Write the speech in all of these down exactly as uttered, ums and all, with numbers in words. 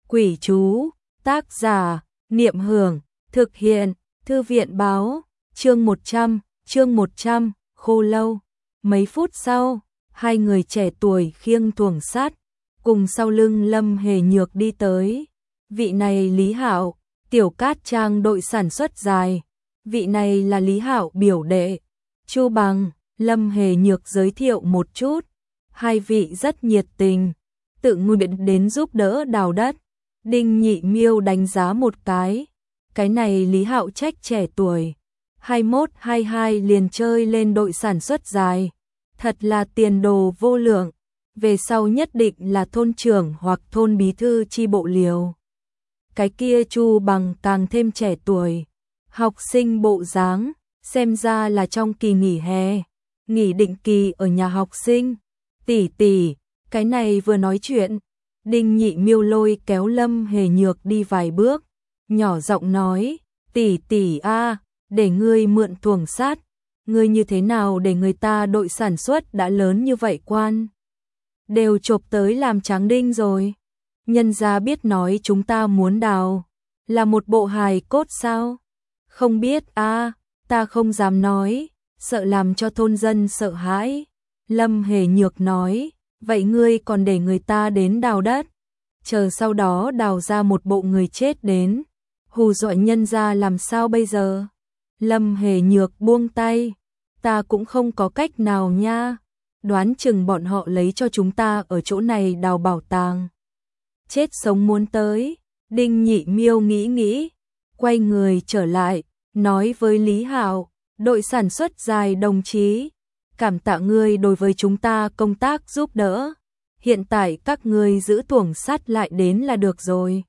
Quỷ chú, tác giả, Niệm Hưởng, thực hiện, Thư viện báo, chương một trăm, chương một trăm, Khô Lâu. Mấy phút sau, hai người trẻ tuổi khiêng tuồng sắt, cùng sau lưng Lâm Hề Nhược đi tới. Vị này Lý Hạo, Tiểu Cát Trang đội sản xuất dài. Vị này là Lý Hạo biểu đệ, Chu Bằng. Lâm Hề Nhược giới thiệu một chút. Hai vị rất nhiệt tình, tự nguyện đến giúp đỡ đào đất. Đinh Nhị Miêu đánh giá một cái. Cái này Lý Hạo trách trẻ tuổi, hai mốt hai hai liền chơi lên đội sản xuất dài. Thật là tiền đồ vô lượng, về sau nhất định là thôn trưởng hoặc thôn bí thư chi bộ liều. Cái kia Chu Bằng càng thêm trẻ tuổi, học sinh bộ dáng, xem ra là trong kỳ nghỉ hè, nghỉ định kỳ ở nhà học sinh. Tỷ tỷ, cái này vừa nói chuyện, Đinh Nhị Miêu lôi kéo Lâm Hề Nhược đi vài bước, nhỏ giọng nói, tỷ tỷ a, để ngươi mượn tuồng sắt, ngươi như thế nào để người ta đội sản xuất đã lớn như vậy quan đều chộp tới làm tráng đinh rồi. Nhân gia biết nói chúng ta muốn đào là một bộ hài cốt sao? Không biết a, ta không dám nói, sợ làm cho thôn dân sợ hãi. Lâm Hề Nhược nói, vậy ngươi còn để người ta đến đào đất, chờ sau đó đào ra một bộ người chết đến, hù dọa nhân gia làm sao bây giờ? Lâm Hề Nhược buông tay, ta cũng không có cách nào nha, đoán chừng bọn họ lấy cho chúng ta ở chỗ này đào bảo tàng. Chết sống muốn tới. Đinh Nhị Miêu nghĩ nghĩ, quay người trở lại, nói với Lý Hạo, đội sản xuất dài đồng chí, cảm tạ ngươi đối với chúng ta công tác giúp đỡ. Hiện tại các ngươi giữ tuồng sắt lại đến là được rồi.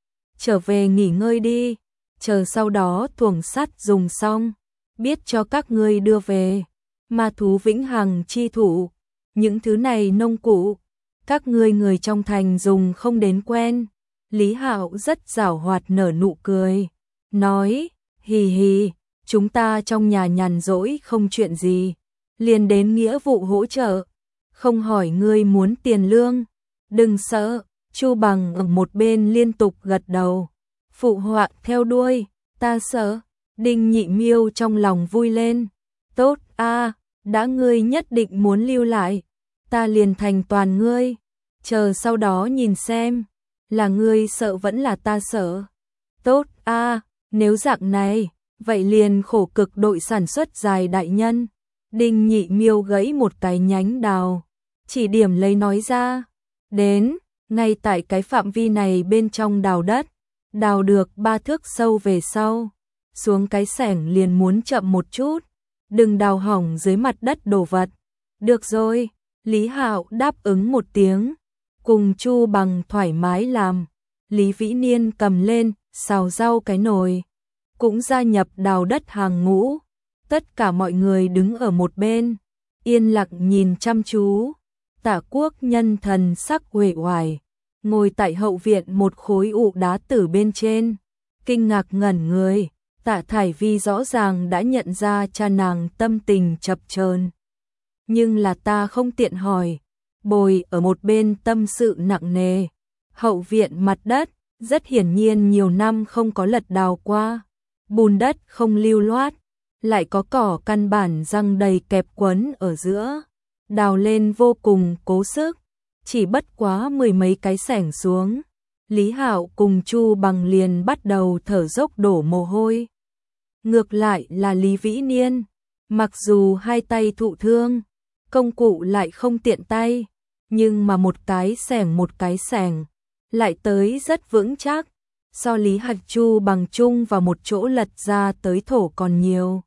Trở về nghỉ ngơi đi, chờ sau đó tuồng sắt dùng xong, biết cho các ngươi đưa về. Ma thú vĩnh hằng chi thủ, những thứ này nông cụ, các ngươi người trong thành dùng không đến quen. Lý Hạo rất giảo hoạt nở nụ cười, nói, hì hì, chúng ta trong nhà nhàn rỗi không chuyện gì, liền đến nghĩa vụ hỗ trợ, không hỏi ngươi muốn tiền lương. Đừng sợ. Chu Bằng ở một bên liên tục gật đầu, phụ họa theo đuôi, ta sợ. Đinh Nhị Miêu trong lòng vui lên, tốt a, đã ngươi nhất định muốn lưu lại, ta liền thành toàn ngươi, chờ sau đó nhìn xem, là ngươi sợ vẫn là ta sợ. Tốt a, nếu dạng này, vậy liền khổ cực đội sản xuất dài đại nhân. Đinh Nhị Miêu gãy một cái nhánh đào, chỉ điểm lấy nói ra, đến, ngay tại cái phạm vi này bên trong đào đất, đào được ba thước sâu về sau, xuống cái xẻng liền muốn chậm một chút, đừng đào hỏng dưới mặt đất đồ vật. Được rồi. Lý Hạo đáp ứng một tiếng, cùng Chu Bằng thoải mái làm. Lý Vĩ Niên cầm lên, xào rau cái nồi, cũng gia nhập đào đất hàng ngũ. Tất cả mọi người đứng ở một bên, yên lặng nhìn chăm chú. Tả Quốc Nhân thần sắc uể oải, ngồi tại hậu viện một khối ụ đá tử bên trên, kinh ngạc ngẩn người. Tạ Thải Vi rõ ràng đã nhận ra cha nàng tâm tình chập chờn, nhưng là ta không tiện hỏi. Bồi ở một bên tâm sự nặng nề. Hậu viện mặt đất, rất hiển nhiên nhiều năm không có lật đào qua, bùn đất không lưu loát, lại có cỏ căn bản răng đầy kẹp quấn ở giữa, đào lên vô cùng cố sức, chỉ bất quá mười mấy cái xẻng xuống. Lý Hạo cùng Chu Bằng liền bắt đầu thở dốc đổ mồ hôi. Ngược lại là Lý Vĩ Niên, mặc dù hai tay thụ thương, công cụ lại không tiện tay, nhưng mà một cái xẻng một cái xẻng lại tới rất vững chắc, so Lý Hạch Chu Bằng chung vào một chỗ lật ra tới thổ còn nhiều.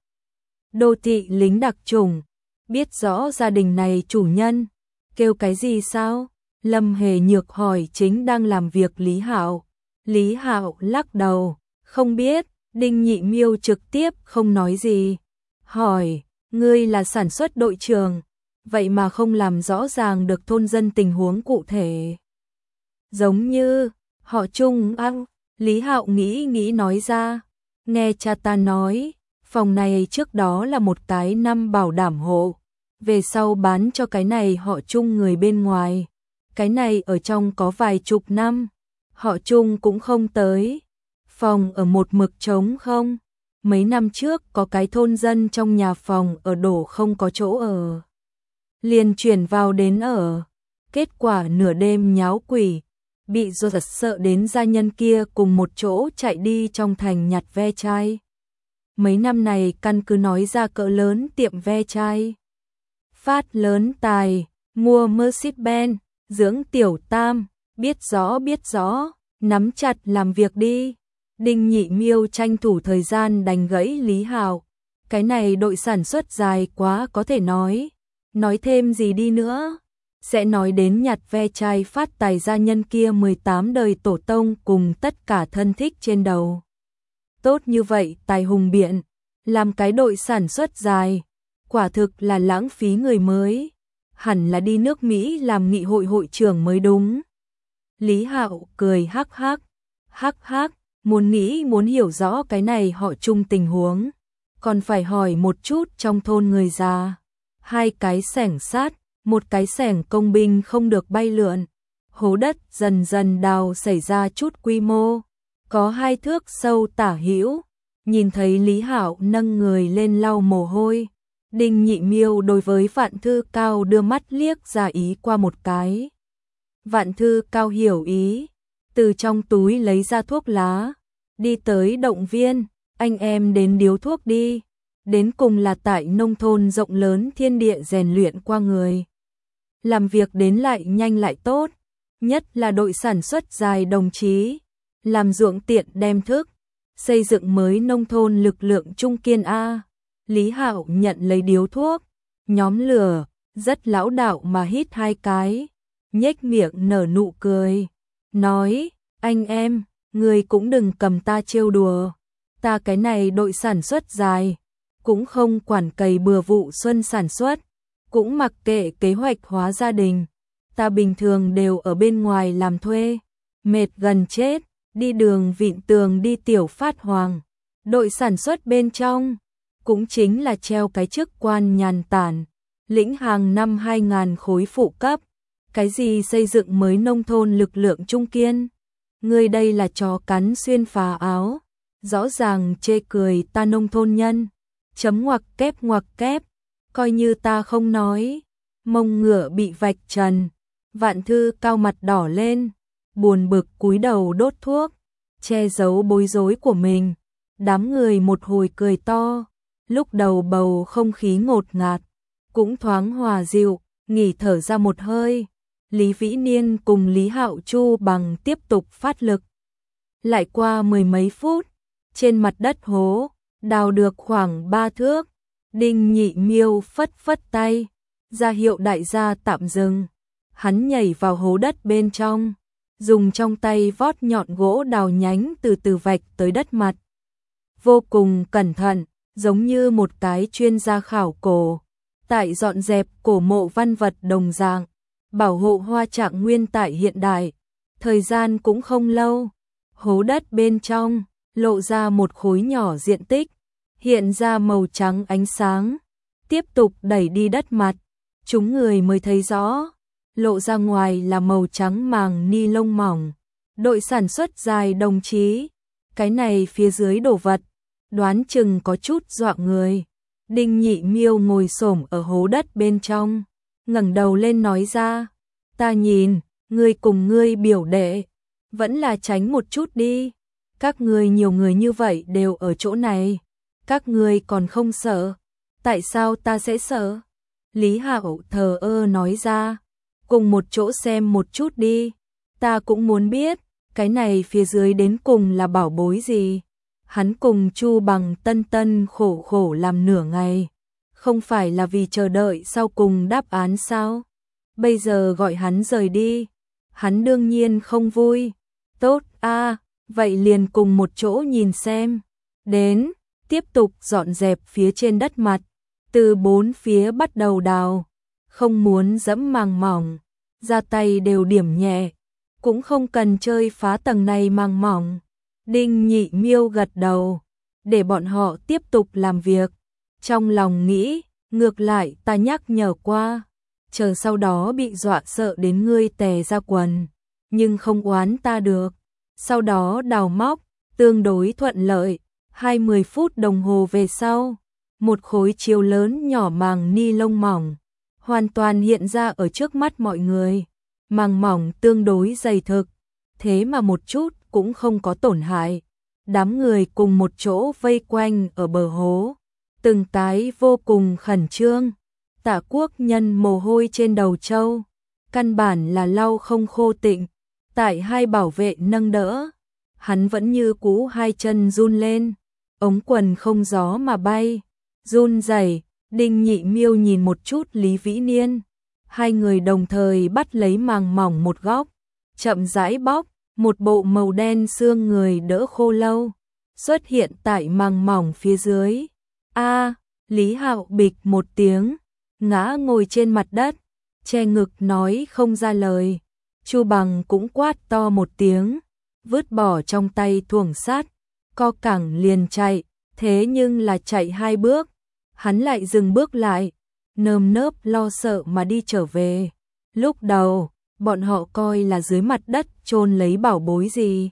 Đô thị lính đặc chủng, biết rõ gia đình này chủ nhân kêu cái gì sao? Lâm Hề Nhược hỏi chính đang làm việc Lý Hạo. Lý Hạo lắc đầu, không biết. Đinh Nhị Miêu trực tiếp không nói gì, hỏi, ngươi là sản xuất đội trưởng, vậy mà không làm rõ ràng được thôn dân tình huống cụ thể. Giống như họ Trung ăn. Lý Hạo nghĩ nghĩ nói ra, nghe cha ta nói, phòng này trước đó là một cái năm bảo đảm hộ, về sau bán cho cái này họ Trung người bên ngoài, cái này ở trong có vài chục năm, họ Trung cũng không tới. Phòng ở một mực trống không. Mấy năm trước có cái thôn dân trong nhà phòng ở đổ không có chỗ ở. Liền chuyển vào đến ở. Kết quả nửa đêm nháo quỷ. Bị giật sợ đến gia nhân kia cùng một chỗ chạy đi trong thành nhặt ve chai. Mấy năm này căn cứ nói ra cỡ lớn tiệm ve chai. Phát lớn tài, mua Mercedes-Benz, dưỡng tiểu tam, biết rõ biết rõ, nắm chặt làm việc đi. Đinh Nhị Miêu tranh thủ thời gian đành gãy Lý Hạo. Cái này đội sản xuất dài quá có thể nói. Nói thêm gì đi nữa. Sẽ nói đến nhặt ve chai phát tài gia nhân kia mười tám đời tổ tông cùng tất cả thân thích trên đầu. Tốt như vậy tài hùng biện, làm cái đội sản xuất dài, quả thực là lãng phí người mới, hẳn là đi nước Mỹ làm nghị hội hội trưởng mới đúng. Lý Hạo cười hắc hắc, hắc hắc, muốn nghĩ muốn hiểu rõ cái này họ Chung tình huống, còn phải hỏi một chút trong thôn người già. Hai cái xẻng sát, một cái xẻng công binh không được bay lượn, hố đất dần dần đào xảy ra chút quy mô, có hai thước sâu tả hữu. Nhìn thấy Lý Hạo nâng người lên lau mồ hôi, Đinh Nhị Miêu đối với Vạn Thư Cao đưa mắt liếc ra ý qua một cái. Vạn Thư Cao hiểu ý, từ trong túi lấy ra thuốc lá, đi tới động viên, anh em đến điếu thuốc đi, đến cùng là tại nông thôn rộng lớn thiên địa rèn luyện qua người. Làm việc đến lại nhanh lại tốt, nhất là đội sản xuất dài đồng chí, làm ruộng tiện đem thức, xây dựng mới nông thôn lực lượng trung kiên A. Lý Hạo nhận lấy điếu thuốc, nhóm lửa, rất lão đạo mà hít hai cái, nhếch miệng nở nụ cười, nói, anh em, người cũng đừng cầm ta trêu đùa, ta cái này đội sản xuất dài, cũng không quản cày bừa vụ xuân sản xuất, cũng mặc kệ kế hoạch hóa gia đình, ta bình thường đều ở bên ngoài làm thuê, mệt gần chết, đi đường vịn tường đi tiểu phát hoàng, đội sản xuất bên trong, cũng chính là treo cái chức quan nhàn tản, lĩnh hàng năm hai ngàn khối phụ cấp, cái gì xây dựng mới nông thôn lực lượng trung kiên, người đây là chó cắn xuyên phá áo, rõ ràng chê cười ta nông thôn nhân, chấm ngoặc kép ngoặc kép, coi như ta không nói, mông ngựa bị vạch trần, Vạn Thư Cao mặt đỏ lên, buồn bực cúi đầu đốt thuốc, che giấu bối rối của mình, đám người một hồi cười to, lúc đầu bầu không khí ngột ngạt, cũng thoáng hòa dịu, nghỉ thở ra một hơi, Lý Vĩ Niên cùng Lý Hạo Chu bằng tiếp tục phát lực. Lại qua mười mấy phút, trên mặt đất hố, đào được khoảng ba thước, Đinh Nhị Miêu phất phất tay, ra hiệu đại gia tạm dừng, hắn nhảy vào hố đất bên trong, dùng trong tay vót nhọn gỗ đào nhánh từ từ vạch tới đất mặt. Vô cùng cẩn thận, giống như một cái chuyên gia khảo cổ, tại dọn dẹp cổ mộ văn vật đồng dạng, bảo hộ hoa trạng nguyên tại hiện đại. Thời gian cũng không lâu, hố đất bên trong lộ ra một khối nhỏ diện tích, hiện ra màu trắng ánh sáng, tiếp tục đẩy đi đất mặt, chúng người mới thấy rõ, lộ ra ngoài là màu trắng màng ni lông mỏng. Đội sản xuất dài đồng chí, cái này phía dưới đồ vật, đoán chừng có chút dọa người. Đinh Nhị Miêu ngồi xổm ở hố đất bên trong, ngẩng đầu lên nói ra, ta nhìn, ngươi cùng ngươi biểu đệ, vẫn là tránh một chút đi, các ngươi nhiều người như vậy đều ở chỗ này, các ngươi còn không sợ, tại sao ta sẽ sợ? Lý Hạo thờ ơ nói ra, cùng một chỗ xem một chút đi, ta cũng muốn biết, cái này phía dưới đến cùng là bảo bối gì. Hắn cùng Chu Bằng tân tân khổ khổ làm nửa ngày, không phải là vì chờ đợi sau cùng đáp án sao? Bây giờ gọi hắn rời đi, hắn đương nhiên không vui. Tốt a, vậy liền cùng một chỗ nhìn xem. Đến, tiếp tục dọn dẹp phía trên đất mặt, từ bốn phía bắt đầu đào, không muốn dẫm màng mỏng, ra tay đều điểm nhẹ, cũng không cần chơi phá tầng này màng mỏng. Đinh Nhị Miêu gật đầu, để bọn họ tiếp tục làm việc. Trong lòng nghĩ, ngược lại ta nhắc nhở qua, chờ sau đó bị dọa sợ đến ngươi tè ra quần, nhưng không oán ta được. sau đó đào móc, tương đối thuận lợi. Hai mươi phút đồng hồ về sau, một khối chiếu lớn nhỏ màng ni lông mỏng hoàn toàn hiện ra ở trước mắt mọi người. Màng mỏng tương đối dày thực, thế mà một chút cũng không có tổn hại. Đám người cùng một chỗ vây quanh ở bờ hố, từng cái vô cùng khẩn trương. Tạ Quốc Nhân mồ hôi trên đầu trâu, căn bản là lau không khô tịnh. Tại hai bảo vệ nâng đỡ, hắn vẫn như cũ hai chân run lên, ống quần không gió mà bay, run rẩy. Đinh Nhị Miêu nhìn một chút Lý Vĩ Niên, hai người đồng thời bắt lấy màng mỏng một góc, chậm rãi bóc, một bộ màu đen xương người đỡ khô lâu xuất hiện tại màng mỏng phía dưới. A, Lý Hạo bịch một tiếng, ngã ngồi trên mặt đất, che ngực nói không ra lời. Chu Bằng cũng quát to một tiếng, vứt bỏ trong tay thuồng sát, co cẳng liền chạy, thế nhưng là chạy hai bước, hắn lại dừng bước lại, nơm nớp lo sợ mà đi trở về. Lúc đầu, bọn họ coi là dưới mặt đất chôn lấy bảo bối gì.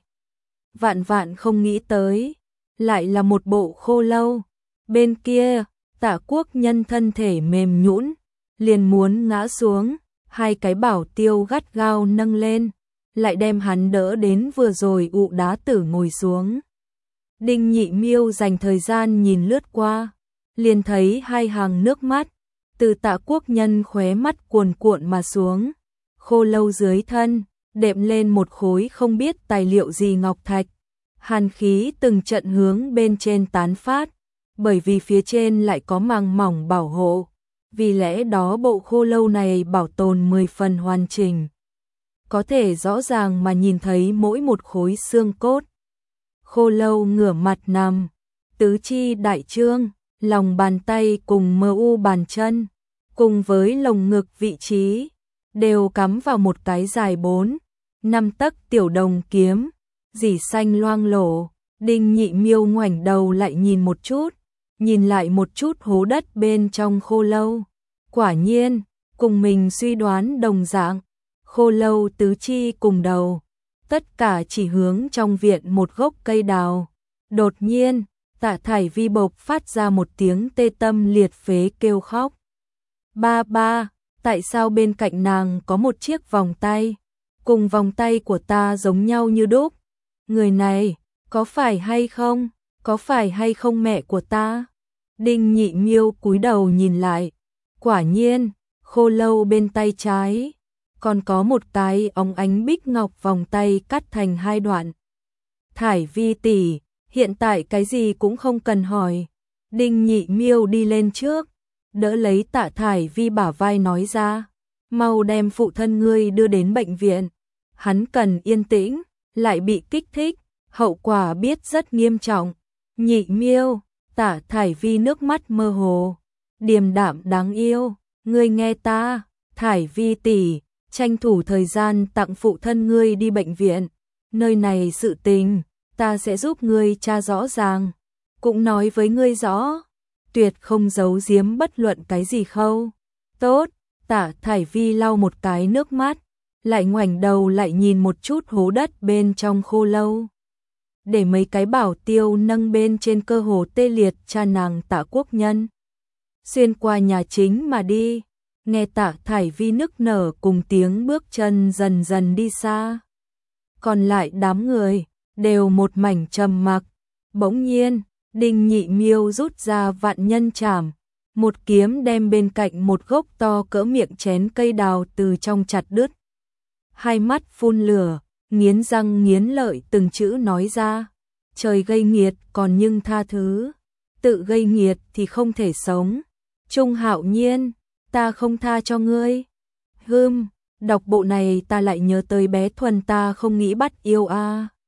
Vạn vạn không nghĩ tới, lại là một bộ khô lâu. Bên kia, Tạ Quốc Nhân thân thể mềm nhũn, liền muốn ngã xuống, hai cái bảo tiêu gắt gao nâng lên, lại đem hắn đỡ đến vừa rồi ụ đá tử ngồi xuống. Đinh Nhị Miêu dành thời gian nhìn lướt qua, liền thấy hai hàng nước mắt từ Tạ Quốc Nhân khóe mắt cuồn cuộn mà xuống. Khô lâu dưới thân đệm lên một khối không biết tài liệu gì ngọc thạch, hàn khí từng trận hướng bên trên tán phát, bởi vì phía trên lại có màng mỏng bảo hộ, vì lẽ đó bộ khô lâu này bảo tồn mười phần hoàn chỉnh, có thể rõ ràng mà nhìn thấy mỗi một khối xương cốt. Khô lâu ngửa mặt nằm, tứ chi đại trương, lòng bàn tay cùng mờ u bàn chân, cùng với lồng ngực vị trí, đều cắm vào một cái dài bốn, năm tấc tiểu đồng kiếm, rỉ xanh loang lổ. Đinh Nhị Miêu ngoảnh đầu lại nhìn một chút, nhìn lại một chút hố đất bên trong khô lâu. Quả nhiên, cùng mình suy đoán đồng dạng, khô lâu tứ chi cùng đầu, tất cả chỉ hướng trong viện một gốc cây đào. Đột nhiên, Tạ Thải Vi bộc phát ra một tiếng tê tâm liệt phế kêu khóc. Ba ba, tại sao bên cạnh nàng có một chiếc vòng tay, cùng vòng tay của ta giống nhau như đúc? Người này, có phải hay không, có phải hay không mẹ của ta? Đinh Nhị Miêu cúi đầu nhìn lại, quả nhiên, khô lâu bên tay trái, còn có một cái óng ánh bích ngọc vòng tay cắt thành hai đoạn. Thải Vi tỷ, hiện tại cái gì cũng không cần hỏi. Đinh Nhị Miêu đi lên trước, đỡ lấy Tạ Thải Vi bả vai nói ra, mau đem phụ thân ngươi đưa đến bệnh viện. Hắn cần yên tĩnh, lại bị kích thích, hậu quả biết rất nghiêm trọng. Nhị Miêu, Tạ Thải Vi nước mắt mơ hồ, điềm đạm đáng yêu, ngươi nghe ta, Thải Vi tỷ, tranh thủ thời gian tặng phụ thân ngươi đi bệnh viện, nơi này sự tình, ta sẽ giúp ngươi tra rõ ràng, cũng nói với ngươi rõ, tuyệt không giấu giếm bất luận cái gì khâu. Tốt, Tạ Thải Vi lau một cái nước mắt, lại ngoảnh đầu lại nhìn một chút hố đất bên trong khô lâu. Để mấy cái bảo tiêu nâng bên trên cơ hồ tê liệt cha nàng Tạ Quốc Nhân. Xuyên qua nhà chính mà đi, nghe Tạ Thải Vi nức nở cùng tiếng bước chân dần dần đi xa. Còn lại đám người, đều một mảnh trầm mặc. Bỗng nhiên, Đinh Nhị Miêu rút ra vạn nhân trảm, một kiếm đem bên cạnh một gốc to cỡ miệng chén cây đào từ trong chặt đứt. Hai mắt phun lửa, nghiến răng nghiến lợi từng chữ nói ra, trời gây nghiệt còn nhưng tha thứ, tự gây nghiệt thì không thể sống. Trung Hạo Nhiên, ta không tha cho ngươi. Hừm, đọc bộ này ta lại nhớ tới bé Thuần ta không nghĩ bắt yêu a. À.